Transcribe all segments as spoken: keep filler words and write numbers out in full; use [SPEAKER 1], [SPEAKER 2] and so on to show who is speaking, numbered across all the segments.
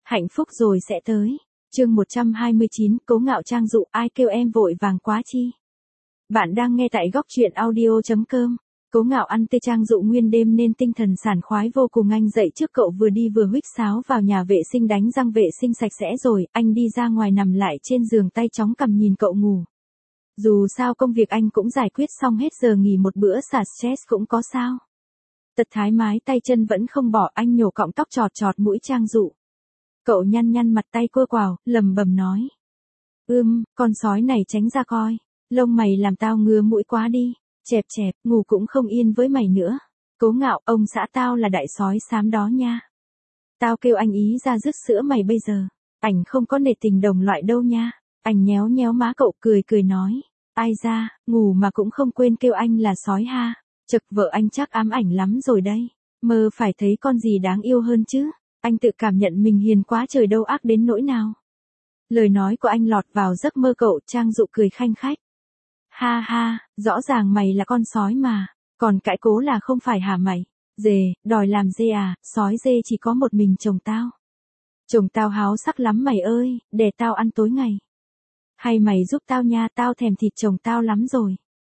[SPEAKER 1] Hạnh phúc rồi sẽ tới. Chương một trăm hai mươi chín, Cố Ngạo Trang dụ, ai kêu em vội vàng quá chi. Bạn đang nghe tại góc truyện audio chấm com. Cố Ngạo ăn tê Trang dụ nguyên đêm nên tinh thần sảng khoái vô cùng. Anh dậy trước cậu vừa đi vừa huýt sáo vào nhà vệ sinh đánh răng vệ sinh sạch sẽ rồi, anh đi ra ngoài nằm lại trên giường tay chóng cầm nhìn cậu ngủ. Dù sao công việc anh cũng giải quyết xong hết, giờ nghỉ một bữa xả stress cũng có sao. Tật thái mái tay chân vẫn không bỏ, anh nhổ cọng tóc chọt chọt mũi Trang dụ. Cậu nhăn nhăn mặt tay quơ quào, lầm bầm nói. Ưm, con sói này tránh ra coi. Lông mày làm tao ngứa mũi quá đi. Chẹp chẹp, ngủ cũng không yên với mày nữa. Cố Ngạo, ông xã tao là đại sói xám đó nha. Tao kêu anh ý ra rước sữa mày bây giờ. Ảnh không có nể tình đồng loại đâu nha. Ảnh nhéo nhéo má cậu cười cười nói. Ai ra, ngủ mà cũng không quên kêu anh là sói ha. Chực, vợ anh chắc ám ảnh lắm rồi đây. Mơ phải thấy con gì đáng yêu hơn chứ. Anh tự cảm nhận mình hiền quá trời đâu ác đến nỗi nào. Lời nói của anh lọt vào giấc mơ cậu. Trang dụ cười khanh khách. Ha ha, rõ ràng mày là con sói mà. Còn cãi cố là không phải hả mày? Dề, đòi làm dê à, sói dê chỉ có một mình chồng tao. Chồng tao háo sắc lắm mày ơi, để tao ăn tối ngày. Hay mày giúp tao nha, tao thèm thịt chồng tao lắm rồi.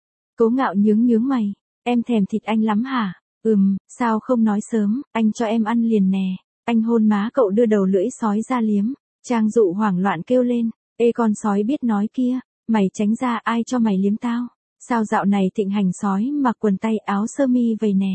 [SPEAKER 1] Cố Ngạo nhướng nhướng mày, em thèm thịt anh lắm hả? Ừm, sao không nói sớm, anh cho em ăn liền nè. Anh hôn má cậu đưa đầu lưỡi sói ra liếm. Trang dụ hoảng loạn kêu lên. Ê con sói biết nói kia, mày tránh ra, ai cho mày liếm tao? Sao dạo này thịnh hành sói mặc quần tay áo sơ mi vậy nè?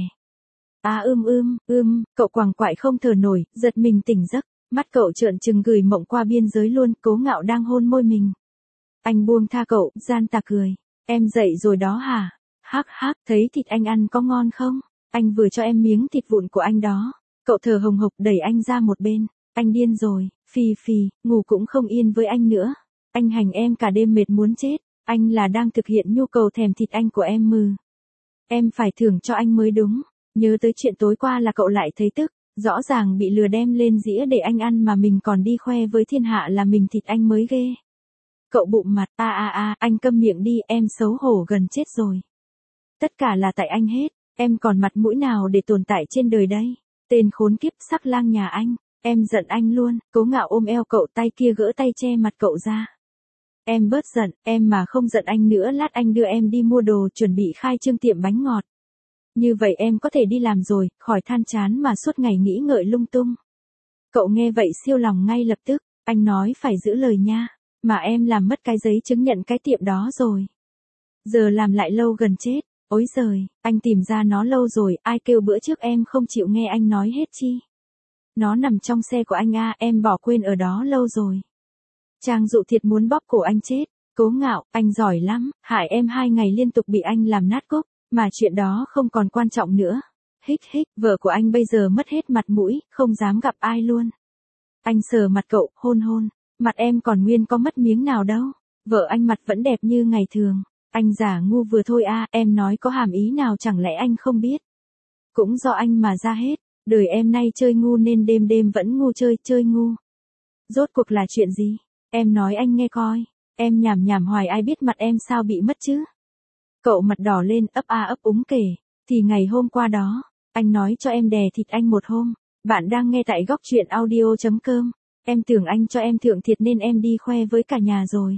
[SPEAKER 1] À ưm ưm, ưm, cậu quàng quại không thở nổi, giật mình tỉnh giấc. Mắt cậu trợn trừng gửi mộng qua biên giới luôn. Cố Ngạo đang hôn môi mình. Anh buông tha cậu, gian tà cười. Em dậy rồi đó hả? Hắc hắc, thấy thịt anh ăn có ngon không? Anh vừa cho em miếng thịt vụn của anh đó. Cậu thở hồng hộc đẩy anh ra một bên. Anh điên rồi, phì phì, ngủ cũng không yên với anh nữa. Anh hành em cả đêm mệt muốn chết. Anh là đang thực hiện nhu cầu thèm thịt anh của em mừ. Em phải thưởng cho anh mới đúng. Nhớ tới chuyện tối qua là cậu lại thấy tức. Rõ ràng bị lừa đem lên dĩa để anh ăn mà mình còn đi khoe với thiên hạ là mình thịt anh mới ghê. Cậu bụng mặt, a a a, anh câm miệng đi, em xấu hổ gần chết rồi. Tất cả là tại anh hết, em còn mặt mũi nào để tồn tại trên đời đây. Tên khốn kiếp sắc lang nhà anh, em giận anh luôn. Cố Ngạo ôm eo cậu, tay kia gỡ tay che mặt cậu ra. Em bớt giận, em mà không giận anh nữa lát anh đưa em đi mua đồ chuẩn bị khai trương tiệm bánh ngọt. Như vậy em có thể đi làm rồi, khỏi than chán mà suốt ngày nghĩ ngợi lung tung. Cậu nghe vậy siêu lòng ngay lập tức, anh nói phải giữ lời nha, mà em làm mất cái giấy chứng nhận cái tiệm đó rồi. Giờ làm lại lâu gần chết, ối giời, anh tìm ra nó lâu rồi, ai kêu bữa trước em không chịu nghe anh nói hết chi. Nó nằm trong xe của anh a, em bỏ quên ở đó lâu rồi. Trang dụ thiệt muốn bóp cổ anh chết. Cố Ngạo, anh giỏi lắm, hại em hai ngày liên tục bị anh làm nát cốc, mà chuyện đó không còn quan trọng nữa. Hích hích, vợ của anh bây giờ mất hết mặt mũi, không dám gặp ai luôn. Anh sờ mặt cậu, hôn hôn, mặt em còn nguyên có mất miếng nào đâu. Vợ anh mặt vẫn đẹp như ngày thường. Anh giả ngu vừa thôi a, em nói có hàm ý nào chẳng lẽ anh không biết. Cũng do anh mà ra hết, đời em nay chơi ngu nên đêm đêm vẫn ngu chơi, chơi ngu. Rốt cuộc là chuyện gì? Em nói anh nghe coi, em nhảm nhảm hoài ai biết mặt em sao bị mất chứ. Cậu mặt đỏ lên ấp a ấp úng kể, thì ngày hôm qua đó, anh nói cho em đè thịt anh một hôm. Bạn đang nghe tại góc truyện audio chấm com. Em tưởng anh cho em thượng thiệt nên em đi khoe với cả nhà rồi.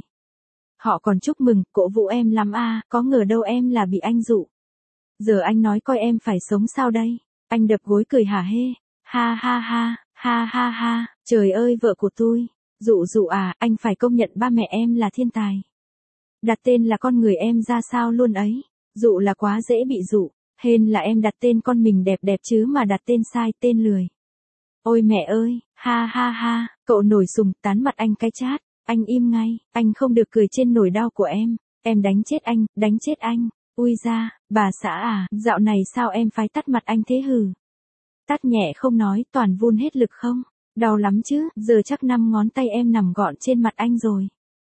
[SPEAKER 1] Họ còn chúc mừng, cổ vũ em lắm a, có ngờ đâu em là bị anh dụ. Giờ anh nói coi em phải sống sao đây. Anh đập gối cười hả hê. Ha ha ha, ha ha ha, trời ơi vợ của tôi. Dụ dụ à, anh phải công nhận ba mẹ em là thiên tài. Đặt tên là con người em ra sao luôn ấy. Dụ là quá dễ bị dụ. Hên là em đặt tên con mình đẹp đẹp chứ mà đặt tên sai, tên lười. Ôi mẹ ơi, ha ha ha, cậu nổi sùng, tán mặt anh cái chát. Anh im ngay, anh không được cười trên nỗi đau của em. Em đánh chết anh, đánh chết anh. Ui da, bà xã à, dạo này sao em phái tắt mặt anh thế hừ. Tắt nhẹ không nói, toàn vun hết lực không. Đau lắm chứ, giờ chắc năm ngón tay em nằm gọn trên mặt anh rồi.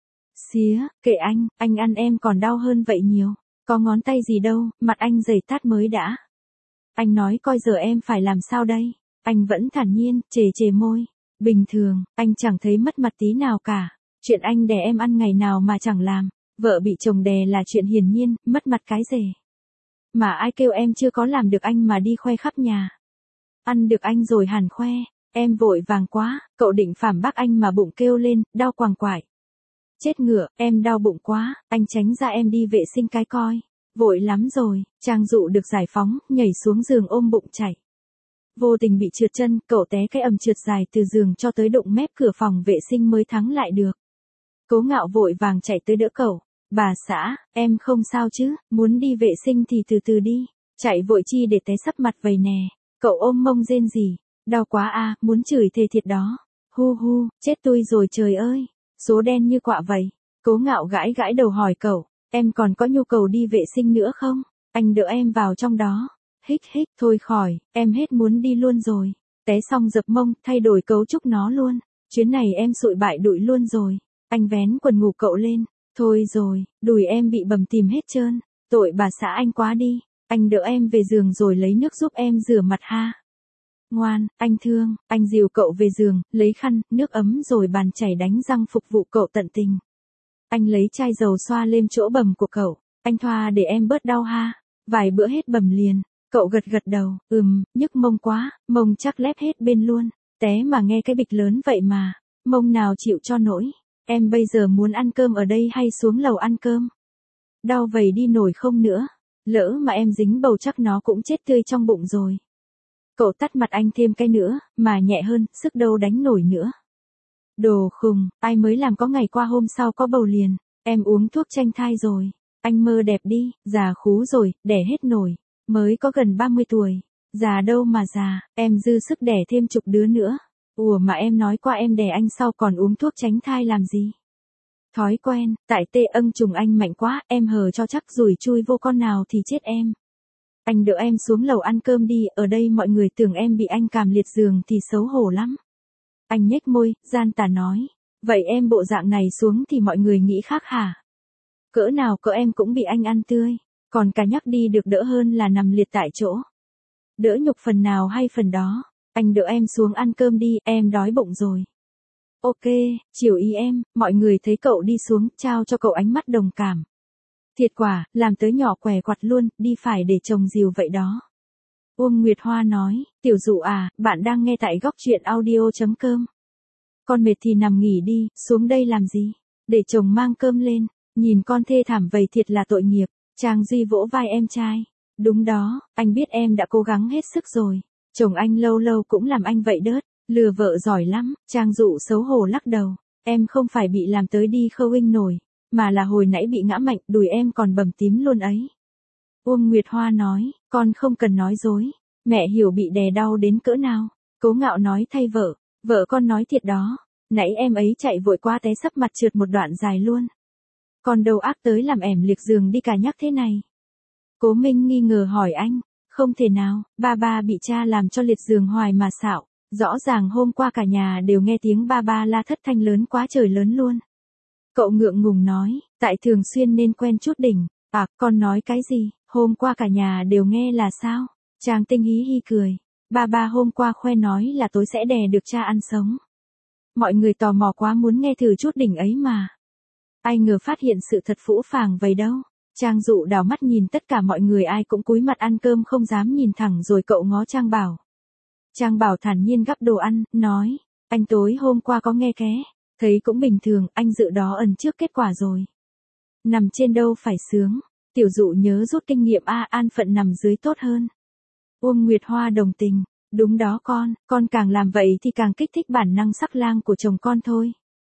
[SPEAKER 1] Xía, kệ anh, anh ăn em còn đau hơn vậy nhiều. Có ngón tay gì đâu, mặt anh dày tát mới đã. Anh nói coi giờ em phải làm sao đây. Anh vẫn thản nhiên, chề chề môi. Bình thường, anh chẳng thấy mất mặt tí nào cả. Chuyện anh đè em ăn ngày nào mà chẳng làm. Vợ bị chồng đè là chuyện hiển nhiên, mất mặt cái rể. Mà ai kêu em chưa có làm được anh mà đi khoe khắp nhà. Ăn được anh rồi hẳn khoe. Em vội vàng quá, cậu định phản bác anh mà bụng kêu lên, đau quàng quại. Chết ngựa, em đau bụng quá, anh tránh ra em đi vệ sinh cái coi. Vội lắm rồi, Trang Dụ được giải phóng, nhảy xuống giường ôm bụng chạy. Vô tình bị trượt chân, cậu té cái ầm trượt dài từ giường cho tới đụng mép cửa phòng vệ sinh mới thắng lại được. Cố Ngạo vội vàng chạy tới đỡ cậu. Bà xã, em không sao chứ, muốn đi vệ sinh thì từ từ đi. Chạy vội chi để té sắp mặt vầy nè. Cậu ôm mông rên rỉ. Đau quá à, muốn chửi thề thiệt đó. Hu hu, chết tôi rồi trời ơi. Số đen như quạ vậy. Cố Ngạo gãi gãi đầu hỏi cậu, em còn có nhu cầu đi vệ sinh nữa không? Anh đỡ em vào trong đó. Hích hích, thôi khỏi, em hết muốn đi luôn rồi. Té xong dập mông, thay đổi cấu trúc nó luôn. Chuyến này em sụi bại đụi luôn rồi. Anh vén quần ngủ cậu lên. Thôi rồi, đùi em bị bầm tím hết trơn. Tội bà xã anh quá đi. Anh đỡ em về giường rồi lấy nước giúp em rửa mặt ha. Ngoan, anh thương, anh dìu cậu về giường, lấy khăn, nước ấm rồi bàn chảy đánh răng phục vụ cậu tận tình. Anh lấy chai dầu xoa lên chỗ bầm của cậu. Anh thoa để em bớt đau ha. Vài bữa hết bầm liền. Cậu gật gật đầu, ừm, nhức mông quá, mông chắc lép hết bên luôn. Té mà nghe cái bịch lớn vậy mà. Mông nào chịu cho nổi. Em bây giờ muốn ăn cơm ở đây hay xuống lầu ăn cơm? Đau vầy đi nổi không nữa. Lỡ mà em dính bầu chắc nó cũng chết tươi trong bụng rồi. Cậu tắt mặt anh thêm cái nữa, mà nhẹ hơn, sức đâu đánh nổi nữa. Đồ khùng, ai mới làm có ngày qua hôm sau có bầu liền. Em uống thuốc tránh thai rồi. Anh mơ đẹp đi, già khú rồi, đẻ hết nổi. Mới có gần ba mươi tuổi. Già đâu mà già, em dư sức đẻ thêm chục đứa nữa. Ủa mà em nói qua em đẻ anh sau còn uống thuốc tránh thai làm gì? Thói quen, tại tê âng trùng anh mạnh quá, em hờ cho chắc rủi chui vô con nào thì chết em. Anh đỡ em xuống lầu ăn cơm đi, ở đây mọi người tưởng em bị anh càm liệt giường thì xấu hổ lắm. Anh nhếch môi, gian tà nói. Vậy em bộ dạng này xuống thì mọi người nghĩ khác hả? Cỡ nào cỡ em cũng bị anh ăn tươi. Còn cả nhắc đi được đỡ hơn là nằm liệt tại chỗ. Đỡ nhục phần nào hay phần đó. Anh đỡ em xuống ăn cơm đi, em đói bụng rồi. Ok, chiều ý em, mọi người thấy cậu đi xuống, trao cho cậu ánh mắt đồng cảm. Thiệt quả, làm tới nhỏ què quặt luôn, đi phải để chồng dìu vậy đó. Uông Nguyệt Hoa nói, Tiểu Dụ à, bạn đang nghe tại góc truyện audio.com. Con mệt thì nằm nghỉ đi, xuống đây làm gì? Để chồng mang cơm lên, nhìn con thê thảm vậy thiệt là tội nghiệp. Trang Duy vỗ vai em trai. Đúng đó, anh biết em đã cố gắng hết sức rồi. Chồng anh lâu lâu cũng làm anh vậy đớt, lừa vợ giỏi lắm. Trang Dụ xấu hổ lắc đầu. Em không phải bị làm tới đi khâu inh nổi, mà là hồi nãy bị ngã mạnh, đùi em còn bầm tím luôn ấy. Uông Nguyệt Hoa nói, con không cần nói dối. Mẹ hiểu bị đè đau đến cỡ nào. Cố Ngạo nói thay vợ, vợ con nói thiệt đó. Nãy em ấy chạy vội qua té sắp mặt trượt một đoạn dài luôn. Còn đầu ác tới làm ẻm liệt giường đi cả nhắc thế này. Cố Minh nghi ngờ hỏi anh, không thể nào, ba ba bị cha làm cho liệt giường hoài mà xạo. Rõ ràng hôm qua cả nhà đều nghe tiếng ba ba la thất thanh lớn quá trời lớn luôn. Cậu ngượng ngùng nói, tại thường xuyên nên quen chút đỉnh. À, con nói cái gì, hôm qua cả nhà đều nghe là sao? Trang Tinh hí hí cười. Ba ba hôm qua khoe nói là tối sẽ đè được cha ăn sống. Mọi người tò mò quá muốn nghe thử chút đỉnh ấy mà. Ai ngờ phát hiện sự thật phũ phàng vậy đâu. Trang Dụ đảo mắt nhìn tất cả mọi người ai cũng cúi mặt ăn cơm không dám nhìn thẳng rồi cậu ngó Trang Bảo. Trang Bảo thản nhiên gắp đồ ăn, nói, anh tối hôm qua có nghe ké, thấy cũng bình thường, anh dự đó ẩn trước kết quả rồi. Nằm trên đâu phải sướng, Tiểu Dụ nhớ rút kinh nghiệm a an phận nằm dưới tốt hơn. Uông Nguyệt Hoa đồng tình, đúng đó con, con càng làm vậy thì càng kích thích bản năng sắc lang của chồng con thôi.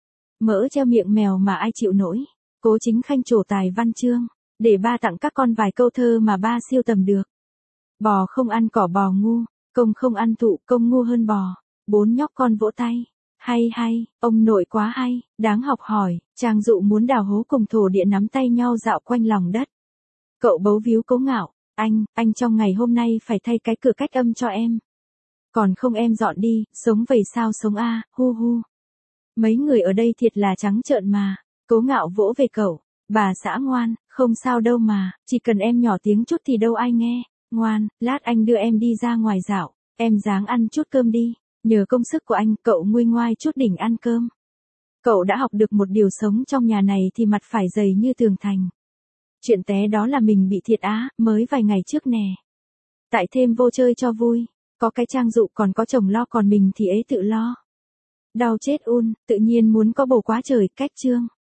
[SPEAKER 1] Mỡ treo miệng mèo mà ai chịu nổi. Cố Chính Khanh trổ tài văn chương, để ba tặng các con vài câu thơ mà ba siêu tầm được. Bò không ăn cỏ bò ngu, công không ăn thụ công ngu hơn bò. Bốn nhóc con vỗ tay. Hay hay, ông nội quá hay, đáng học hỏi. Trang Dụ muốn đào hố cùng thổ địa nắm tay nhau dạo quanh lòng đất. Cậu bấu víu Cố Ngạo, anh, anh trong ngày hôm nay phải thay cái cửa cách âm cho em. Còn không em dọn đi, sống vậy sao sống a, hu hu. Mấy người ở đây thiệt là trắng trợn mà. Cố Ngạo vỗ về cậu, bà xã ngoan, không sao đâu mà, chỉ cần em nhỏ tiếng chút thì đâu ai nghe. Ngoan, lát anh đưa em đi ra ngoài dạo, em ráng ăn chút cơm đi. Nhờ công sức của anh, cậu nguôi ngoai chút đỉnh ăn cơm. Cậu đã học được một điều sống trong nhà này thì mặt phải dày như tường thành. Chuyện té đó là mình bị thiệt á, mới vài ngày trước nè. Tại thêm vô chơi cho vui. Có cái Trang Dụ còn có chồng lo còn mình thì ấy tự lo. Đau chết un, tự nhiên muốn có bầu quá trời, cách chương.